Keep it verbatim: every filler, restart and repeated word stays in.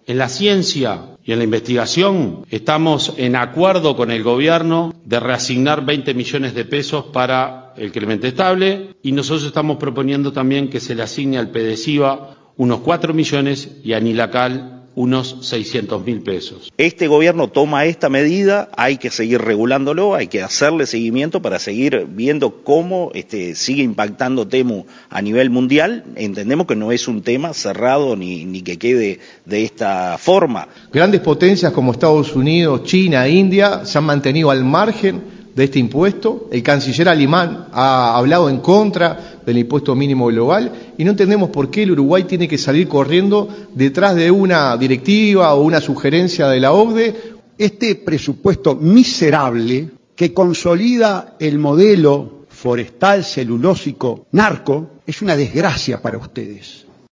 En la ciencia y en la investigación estamos en acuerdo con el gobierno de reasignar veinte millones de pesos para el Clemente Estable y nosotros estamos proponiendo también que se le asigne al PEDESIVA unos cuatro millones y a Nilacal unos seiscientos mil pesos. Este gobierno toma esta medida, hay que seguir regulándolo, hay que hacerle seguimiento para seguir viendo cómo este, sigue impactando Temu a nivel mundial. Entendemos que no es un tema cerrado ni, ni que quede de esta forma. Grandes potencias como Estados Unidos, China, India se han mantenido al margen de este impuesto. El canciller alemán ha hablado en contra del impuesto mínimo global y no entendemos por qué el Uruguay tiene que salir corriendo detrás de una directiva o una sugerencia de la O C D E. Este presupuesto miserable que consolida el modelo forestal celulósico narco es una desgracia para ustedes.